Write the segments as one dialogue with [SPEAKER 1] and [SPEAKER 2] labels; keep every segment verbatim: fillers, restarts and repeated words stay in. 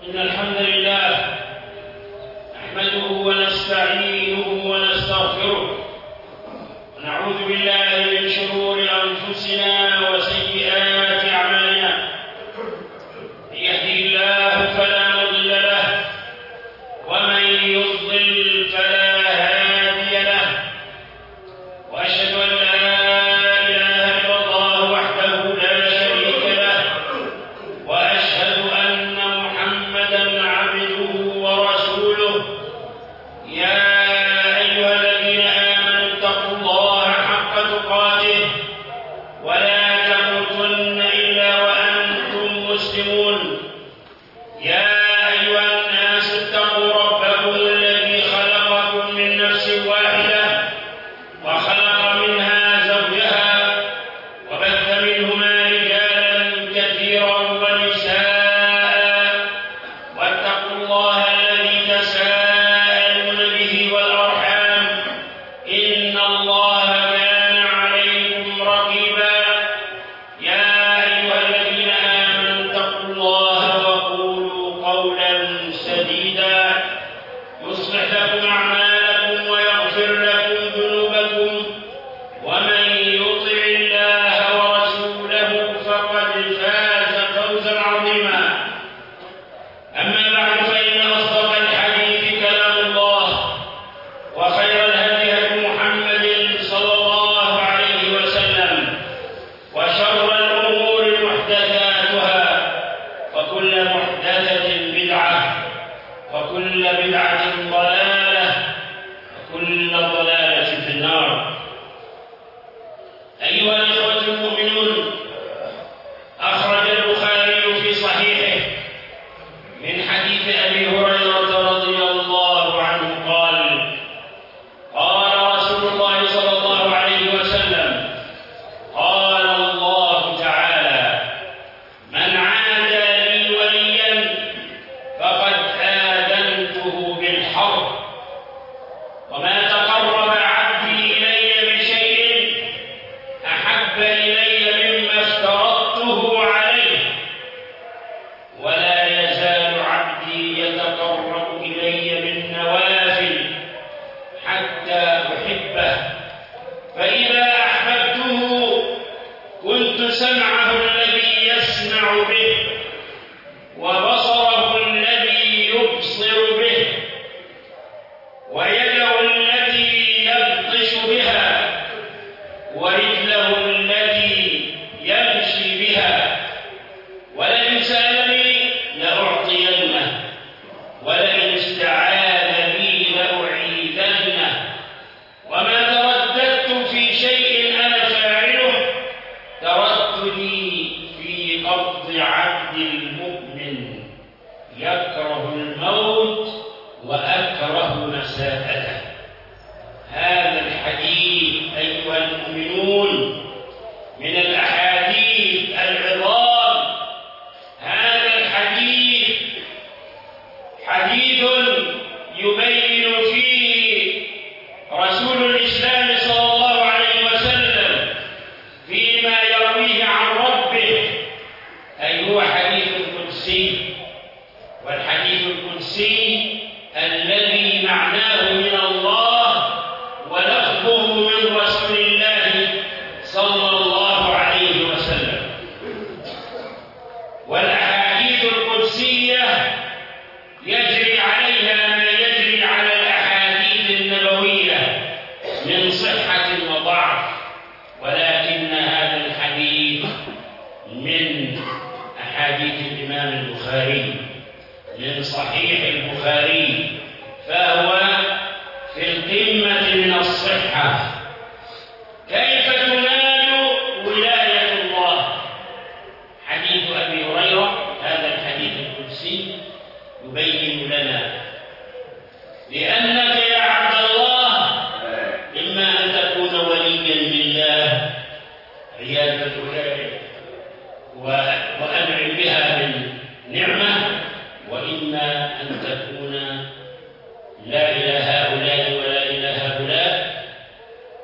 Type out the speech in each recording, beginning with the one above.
[SPEAKER 1] إن الحمد لله نحمده ونستعينه ونستغفره ونعوذ بالله من شرور أنفسنا وسيئات أعمالنا. من يهده الله فلا مضل له ومن يضلل فلا هادي له، وأشهد أن لا إله إلا الله وحده لا شريك له، وأشهد أن محمدا عبده ورسوله. يا أيها الذين آمنوا اتقوا الله حق تقاته ولا تموتن إلا وأنتم مسلمون. يا أيها الناس اتقوا ربكم الذي خلقكم من نفس واحدة وخلق منها زوجها وبث منهما رجالا كثيرا ونساء، واتقوا الله الذي تساءلون به والأرحام إن الله كان عليكم رقيبا. يا أيها الذين آمنوا اتقوا الله وقولوا قولا سديدا يصلح لكم أعمالكم ويغفر لكم ذنوبكم، ومن يطع الله ورسوله فقد فاز فوزا عظيما. أما بعد، فإن أصدق الحديث كلام الله، وخير الهدي هدي محمد صلى الله عليه وسلم، وشر الأمور محدثاتها، وكل محدثة بدعة، وكل بدعة ضلالة، وكل ضلالة في النار. أيها الإخوة المؤمنون، أخرج البخاري في صحيحه من حديث أبي هريرة رضي الله عنه قال: قال رسول الله صلى الله عليه وسلم: قال الله تعالى: من عادى لي وليا فقد آذنته بالحرب، وما تقرب عبدي إلي بشيء أحب إلي مما افترضته عليه، ولا يزال عبدي يتقرب إلي بالنوافل حتى أحبه، فإذا أحببته كنت سمعه الذي يسمع به، وبصره الذي يبصر به، ويده التي يبطش بها، ورجله التي يمشي بها. ولئن سألني لأعطينه، ولئن استعاذ بي لأعيذنه. وما ترددت في شيء أنا فاعله ترددي في قبض عبد المؤمن يكره الموت وأكره مساءته. هذا الحديث أيها المؤمنون من الأحاديث العظام. هذا الحديث حديث يبين فيه رسول الإسلام صلى الله عليه وسلم فيما يرويه عن ربه، أي هو حديث قدسي. والحديث القدسي الذي معناه من الله ولفظه من رسول الله صلى الله عليه وسلم. والأحاديث القدسية يجري عليها ما يجري على الأحاديث النبوية من صحة وضعف، ولكن هذا الحديث من أحاديث الإمام البخاري، من صحيح البخاري، فهو في القمة من الصحة. كيف تنال ولاية الله؟ حديث أبي هريرة هذا الحديث القدسي يبين لنا لأنك يا عبد الله إما أن تكون وليا لله عياذ أولئك وأنعم بها من نعمة، وإما أن تكون لا إلى هؤلاء ولا إلى هؤلاء،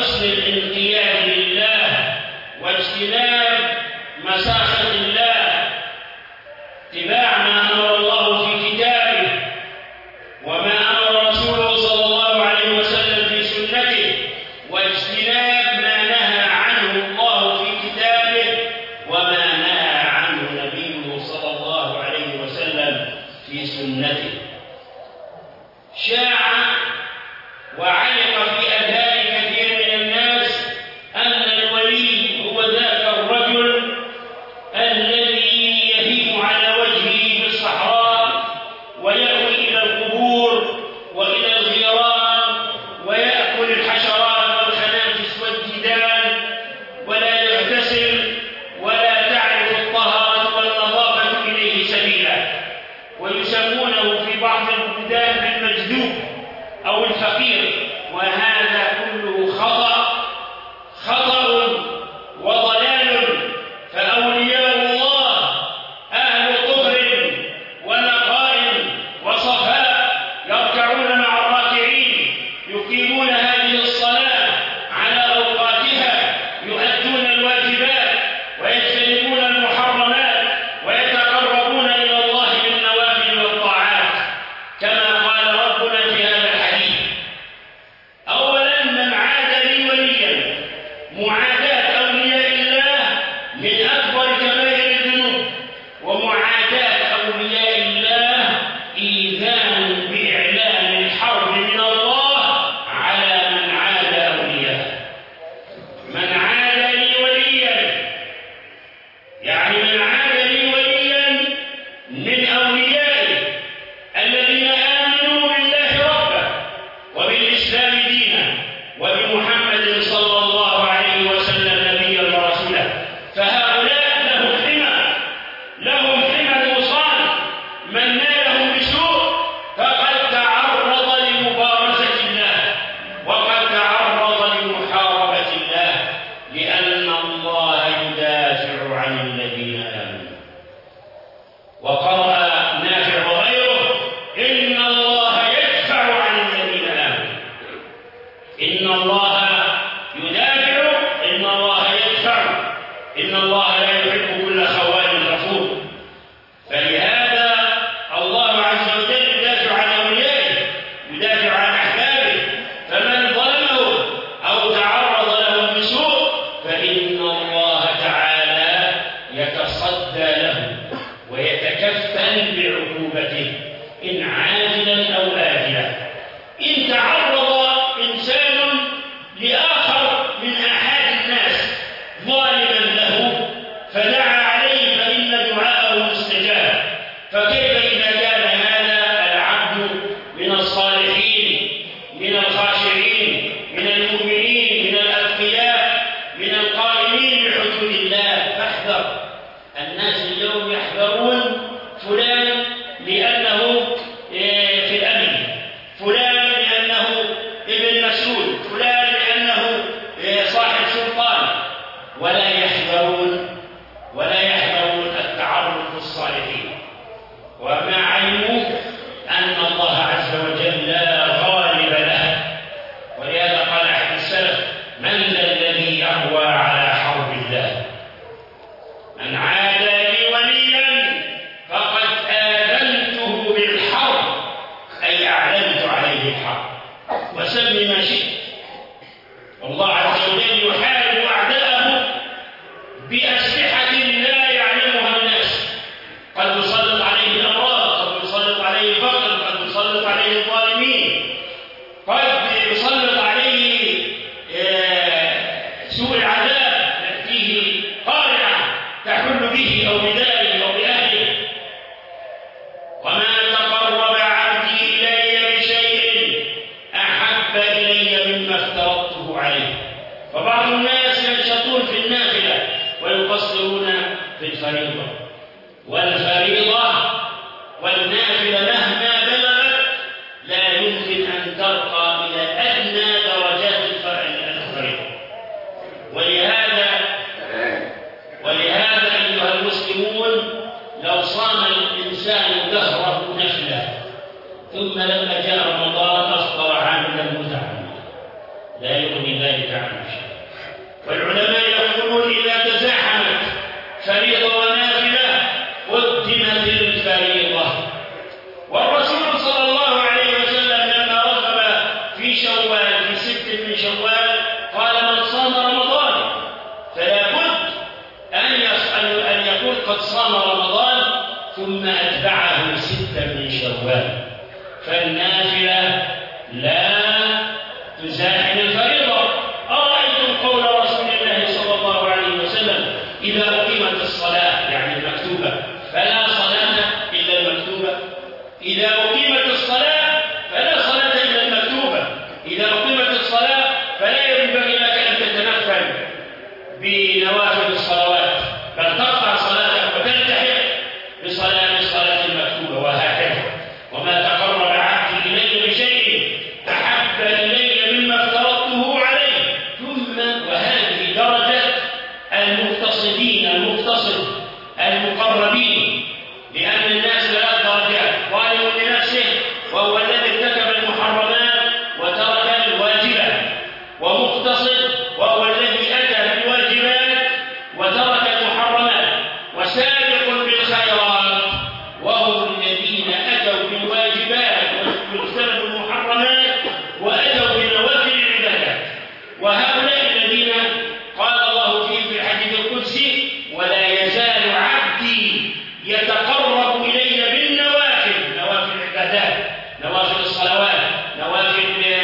[SPEAKER 1] حسن الانقياد لله واجتناب مساخط الله، اتباع ما أمر الله في كتابه وما أمر رسوله صلى الله عليه وسلم في سنته، واجتناب ما نهى عنه الله في كتابه وما نهى عنه نبيه صلى الله عليه وسلم في سنته. شاع وعلق في أذهان كثير من الناس أن الولي هو ذاك الرجل الذي يهيم على وجهه في الصحراء ويأوي إلى القبور وإلى الغيران ويأكل الحشرات والخنافس والديدان ولا يغتسل ولا تعرف الطهارة والنظافة إليه سبيلا، ويسمونه في بعض البلدان بالمجذوب أو الفقير، وهذا كله خطأ خطأ وضلال. فأولياء الله أهل طهر ونقاء وصفاء يركعون مع الراكعين، يقيمون هذه الصلاة على أوقاتها، يؤدون الواجبات ويجتنبون المحرمات ويتقربون إلى الله بالنوافل والطاعات كما قال ربنا في هذا الحديث. أولا، من عاد لي وليا، معاداة أولياء الله من أكبر كبائر الذنوب، ومعاداة أولياء الله إيذان بإعلان الحرب من الله على من عاد أولياء. من عاد لي وليا يعني من عاد لي وليا من أوليائه الذين آمنوا بالله ربا وبالإسلام دينا وبمحمد صلى الله عليه وسلم نبيا ورسولا، فهؤلاء لهم حمى لهم حمى وصال. من نالهم بسوء فقد تعرض لمبارزة الله وقد تعرض لمحاربة الله، لأن الله يدافع عن الذين آمنوا. وقرأ نافع وغيره: إن الله يدفع عن الذين آمنوا. إن الله يدافع، إن الله يدفع، إن الله لا يحب كل خوان كفور. فلهذا الله عز وجل يدافع عن أوليائه، يدافع عن أحبابه، فمن ظلمه أو تعرض لهم بسوء فإن الله تعالى يتصدى له ويتكفل بعقوبته إن عاجلا أو آجلا. إن تعرض إنسان لآخر من أحد الناس ظالما له فدعا عليه فإن دعاءه مستجاب، فكيف إذا كان هذا العبد من الصالحين من الخاشعين من المؤمنين من الأتقياء من القائمين بحدود الله؟ فاحذر. الناس اليوم يحذرون فلان لأنه في الأمن، فلان لأنه ابن مسؤول، فلان لأنه صاحب سلطان، ولا يحذرون ولا يحذرون التعرض للصالحين، وما علموا أن الله عز وجل لا غالب له. ولهذا قال أحد السلف: من ذا الذي يهوى على حرب الله؟ من عاد لي وليا فقد آذنته بالحرب، أي أعلنت عليه الحرب، وسم ما شئت. والله عز وجل يحارب أعداءه بأسلحة لا يعلمها الناس. قد يسلط عليه الأمراض، قد يسلط عليه الفقر، قد يسلط عليه الظالمين، قد يسلط عليه سوء العذاب، تأتيه قارعة تحل به أو بداره أو بأهله. وما تقرب عبدي إلي بشيء أحب إلي مما افترضته عليه. فبعض الناس ينشطون في النافلة ويقصرون في الفريضة، والفريضة والنافلة مهما بلغت لا يمكن أن ترقى إلى أدنى درجات الفريضة. ولهذا ولهذا أيها المسلمون، لو صام الإنسان دهره نفلا ثم لما جاء رمضان أفطر عاملا متعمدا، لا يغني ذلك عنه شيء. والعلماء يقولون إذا تزاحمت فريضة ونافلة قدمت الفريضة. والرسول صلى الله عليه وسلم لما رغب في شوال في ست من شوال قال من صام رمضان فلا بد أن يسأل أن يقول قد صام رمضان ثم أتبعه ستا من شوال. فالنافلة لا تزاحم الفريضة. أرأيتم قول رسول الله صلى الله عليه وسلم إذا أقيمت الصلاة يعني المكتوبة فلا صلاة إلا المكتوبة. إذا أقيمت الصلاة فلا صلاة إلا المكتوبة. إذا أقيمت الصلاة فلا ينبغي لك أن تتنفل بنوافل الصلوات بل تقطع صلاتك وتلتحق بصلاة الصلاة المكتوبة وهكذا. وما تقرب عبدي إلي بشيء أحب إلي مما افترضته عليه. ثم وهذه درجة المقتصدين المقتصد المقربين، لأن الناس ثلاث درجات: ظالم لنفسه وهو الذي ارتكب المحرمات وترك الواجبات، ومقتصد وهو الذي أتى بالواجبات وترك المحرمات، وسابق بالخيرات وهم الذين أتوا بالواجبات واجتنبوا المحرمات وأتوا بنوافل العبادات. وهؤلاء الذين قال الله فيهم في الحديث القدسي: ولا يزال عبدي يتقرب إلي بالنوافل، نوافل العبادات، نوافل الصلوات، نوافل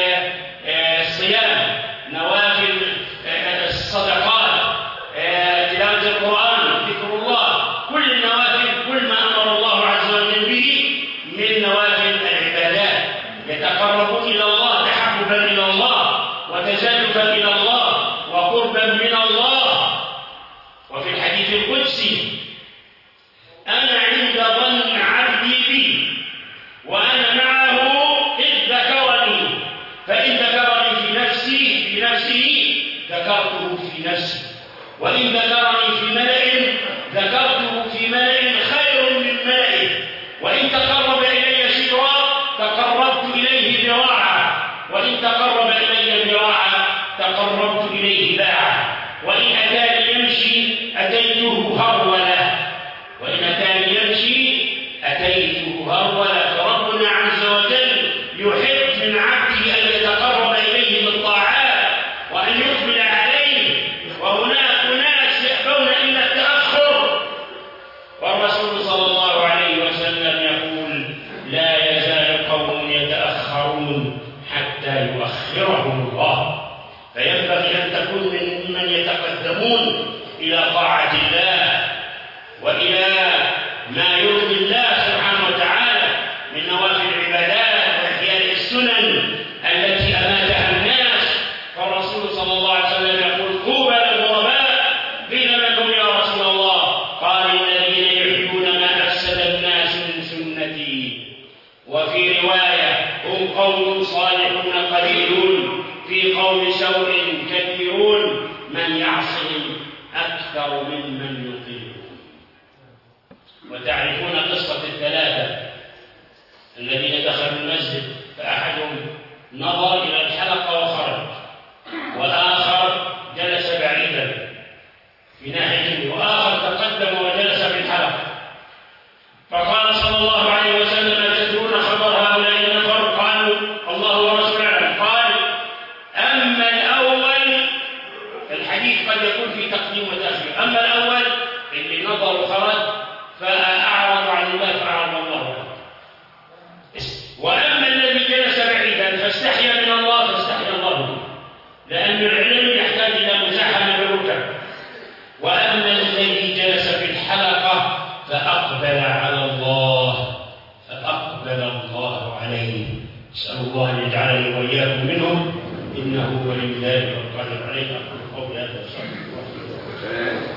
[SPEAKER 1] الصيام، نوافل الصدقات، تلاوة القرآن، ذكر الله، كل النوافل، كل ما أمر الله عز وجل به من نوافل العبادات. يتقرب إلى الله تحببا إلى الله وتزلفا إلى الله وقربا من الله. وفي الحديث القدسي: أنا عند ظن عبدي بي وأنا معه إذ ذكرني، فإن ذكرني في نفسي في نفسه ذكرته في نفسي، وإن ذكرني في ملأ ذكرته في ملأ خير من ملئه، وإن تقرب إلي شبرا تقربت إليه ذراعا، وإن تقرب إلي ذراعا تقربت إليه باعا، وإن أتاني يمشي أتيته هرولا، وإن أتاني يمشي أتيته هرولا. فربنا عز وجل يحب من عبده أن يتقرب إليه بالطاعات وأن يقبل عليه، وهناك أناس يأبون إلا التأخر. والرسول صلى الله عليه وسلم يقول: لا يزال قوم يتأخرون حتى يؤخرهم الله. فينبغي أن تكون ممن يتقدمون إلى طاعة الله وإلى ما يرضي الله سبحانه وتعالى من نوافل العبادات وإحياء السنن التي أماتها الناس. فالرسول صلى الله عليه وسلم يقول: طوبى للغرباء. قيل: من هم يا رسول الله؟ قال: الذين يحيون ما أفسد الناس من سنتي. وفي رواية: هم قوم صالحون قليلون في قوم سوء كثيرون من يعصهم أكثر ممن يطيعون. وتعرفون قصة الثلاثة الذين دخلوا المسجد، فأحدهم نظر إلى الحلقة وخرج، وآخر جلس بعيدا في ناحيته، وآخر تقدم وجلس في الحلقة. فقال صلى الله عليه وسلم: تدرون خبر هؤلاء النفر؟ قالوا: الله ورسوله أعلم. قال: أما الأول، الحديث قد يكون في تقديم وتأخير، أما الأول اللي نظر وخرج فأعرض عن الله فأعرض الله عنه. وأما الذي جلس بعيدا فاستحيا من الله فاستحيا الله منه، لأن العلم يحتاج إلى مزاحمة بالركب. وأما الذي جلس في الحلقة فأقبل على الله فأقبل الله عليه. أسأل الله أن يجعلني وإياكم منهم، إنه ولي ذلك والقادر عليه. أقول قولي هذا وأستغفر الله.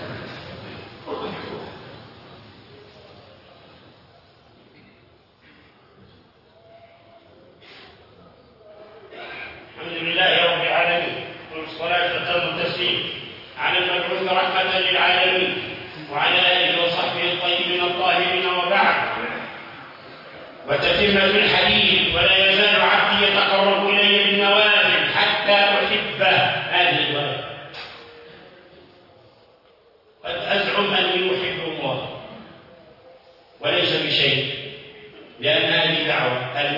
[SPEAKER 1] الحمد لله رب العالمين، والصلاة والسلام والتسليم على المبعوث رحمة للعالمين وعلى آله وصحبه الطيبين الطاهرين. وبعد، وتتمة الحديث: ولا يزال عبدي يتقرب إلي بالنوافل حتى أحبه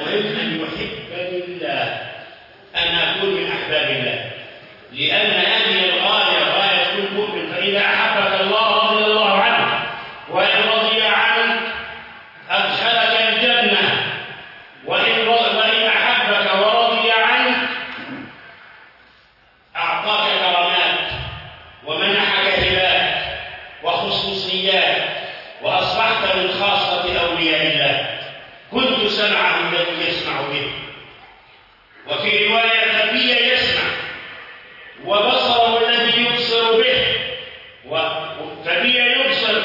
[SPEAKER 1] المهم أن يحبني الله، أن أكون من أحباب الله، لأن هذه الغاية غاية كل مؤمن. فإذا أحبك الله رضي الله عنه، وإن رضي عنك أدخلك الجنة، وإن وإن أحبك ورضي عنك أعطاك كرامات ومنحك هبات وخصوصيات، وأصبحت من خاصة أولياء الله. كنت سمعه الذي يسمع به، وفي رواية فبي يسمع، وبصره الذي يبصر به، فبي يبصر،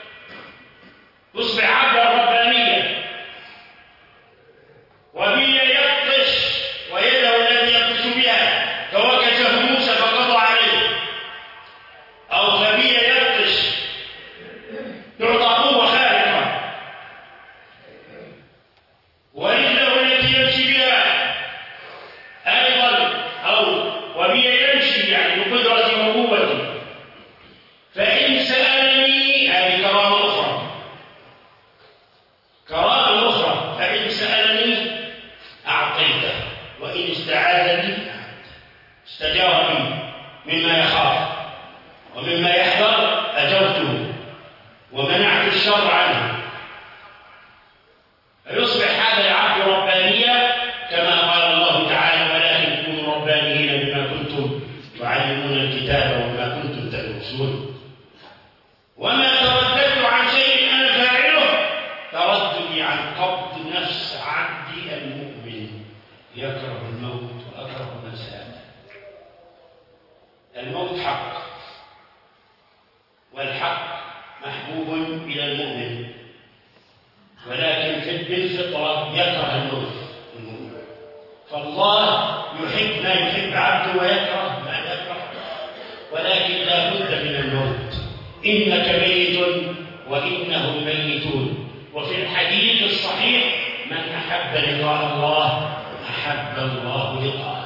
[SPEAKER 1] تصبح عبدا ربانيا. وبي يبطش، ويده التي يبطش بها فوكزه موسى فقضى عليه. أو فبي يبطش، تعطى قوة خارقة. ورجله التي يمشي بها أيضا، أو وبي يمشي يعني بقدرة وقوة. فإن سألني، هذه كرامة أخرى، كرامة أخرى، فإن سألني أعطيته، وإن استعاذني استجار بي مما يخاف ومما يحذر أجرته ومنعت الشر عنه. فيصبح هذا العبد ربانيا كما قال الله تعالى: ولكن كونوا ربانيين بما كنتم تعلمون الكتاب وما كنتم تدرسون. وما ترددت عن شيء أنا فاعله ترددي عن قبض نفس عبدي المؤمن يكره الموت وأكره مساءته. الموت حق، والحق محبوب إلى المؤمن، ولكن في بالفطرة يكره الموت المؤمن. فالله يحب ما يحب عبده ويكره ما يكره، ولكن لا بد من الموت. إنك ميت وإنهم ميتون. وفي الحديث الصحيح: من أحب لقاء الله أحب الله لقاءه.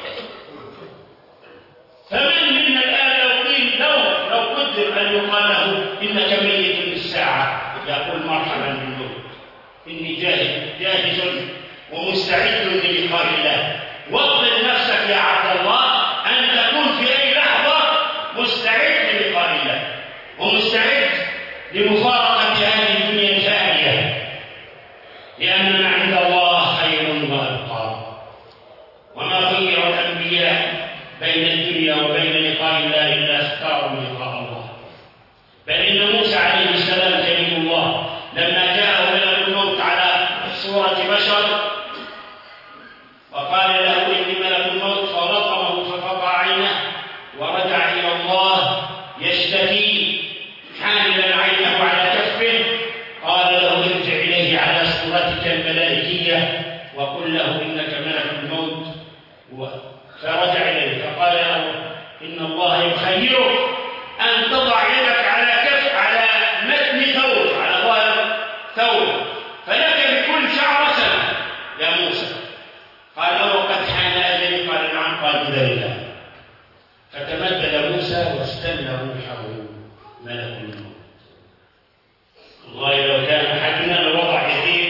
[SPEAKER 1] فمن منا الآن لو قيل لو لو قدر أن يقال له إنك ميت للساعة يقول: مرحبا بالموت، إني جاهز جاهز ومستعد للقاء الله. وطن نفسك يا عبد الله أن تكون في أي لحظة مستعد للقاء الله، ومستعد لمفارقة هذه الدنيا الفانية، لأن ما عند الله خير وأبقى. وما خير الأنبياء بين الدنيا وبين لقاء الله إلا اختاروا لقاء الله. بل إن موسى عليه السلام كريم الله لما جاءه ملك الموت على صورة بشر وقال له: إني ملك الموت، فلطمه فقطع عينه ورجع إلى الله يشتكي حاملا عينه على كفه. قال له: ارجع إليه على صورتك الملائكية وقل له إنك ملك الموت. فرجع إليه فقال له: إن الله يخيرك أن تضع يدك على كف على متن ثوب، على ظهر ثوب، فلك بكل شعرة سنة يا موسى. قال: وقد حان أجلي. قال: نعم. قال: ذلك. فتمدد موسى واستنى روحه ملك الموت. والله لو كان أحدنا لوضع يديه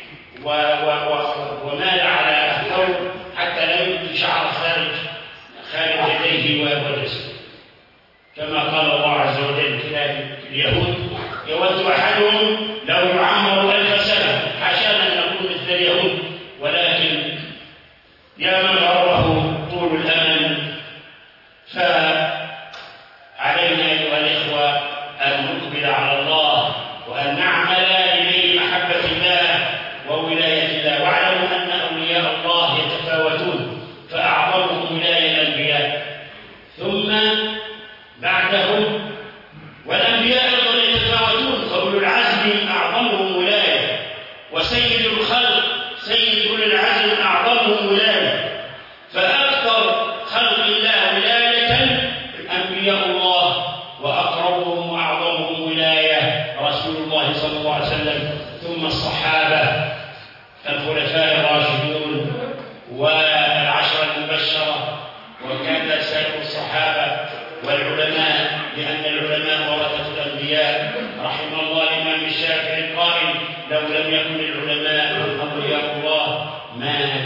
[SPEAKER 1] ومال على الثوب حتى لا يبدي شعر خارج خارج يديه وجسده، كما قال الله عز وجل في اليهود: يود أحدهم لو يعمر ألف سنة. حاشانا أن نكون مثل اليهود، ولكن يا من غره طول الأمل. فعلينا أيها الإخوة أن نقبل على الله وأن نعمل لنيل محبة الله وولاية الله. واعلموا أن أولياء الله يتفاوتون، فأعظمهم ولاية الأنبياء، ثم بعدهم والأنبياء أيضا يتفاوتون، فأولو العزم أعظمهم ولاية، وسيد الخلق سيد أولي العزم أعظمهم ولاية. فأكثر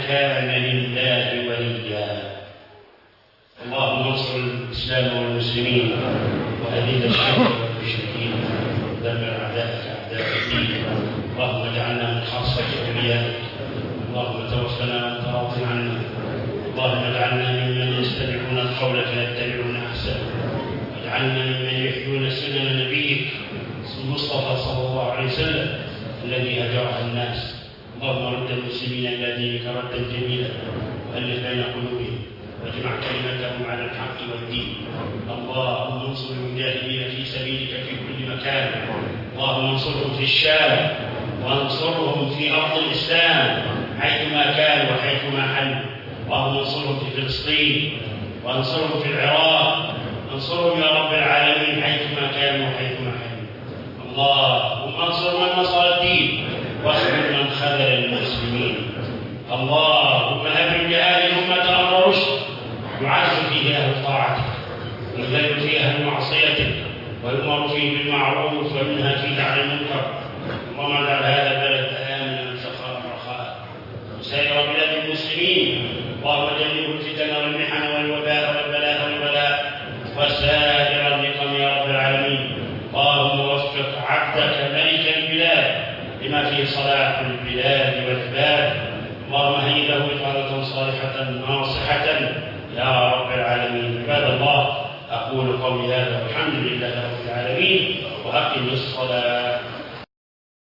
[SPEAKER 1] كان لله وليا. اللهم انصر الإسلام والمسلمين وأذل الشرك والمشركين ودمر أعداءك أعداء الدين. اللهم اجعلنا من خاصة أوليائك. اللهم توفنا وأنت راض عنا. اللهم اجعلنا ممن يستمعون القول فيتبعون أحسنه. واجعلنا ممن يحيون سنن نبيك المصطفى صلى الله عليه وسلم الذي هجره الناس. اللهم رد المسلمين إلى دينك ردا جميلا وألف بين قلوبهم واجمع كلمتهم على الحق والدين. اللهم انصر المجاهدين في سبيلك في كل مكان. اللهم انصرهم في الشام وانصرهم في أرض الإسلام حيثما كانوا وحيثما حلوا. اللهم انصرهم في فلسطين وانصرهم في العراق. انصرهم يا رب العالمين حيثما كانوا وحيثما حلوا. اللهم انصر من نصر الدين واخذل من خذل المسلمين. اللهم أبرم لهذه الأمة أمر رشد يعز فيه أهل طاعتك ويذل فيه أهل معصيتك ويؤمر فيه بالمعروف وينهى فيه عن المنكر. اللهم اجعل هذا البلد آمنا سخاء رخاء وسائر بلاد المسلمين. اللهم جنبه الفتن والمحن والوباء والبلاء والبلاء وسائر النقم يا رب العالمين. اللهم وفق عبدك ملك البلاد لما فيه صلاح البلاد والعباد. اللهم هيئ له بطانة صالحة ناصحة يا رب العالمين. عباد الله، أقول قولي هذا والحمد لله رب العالمين وأقم الصلاة.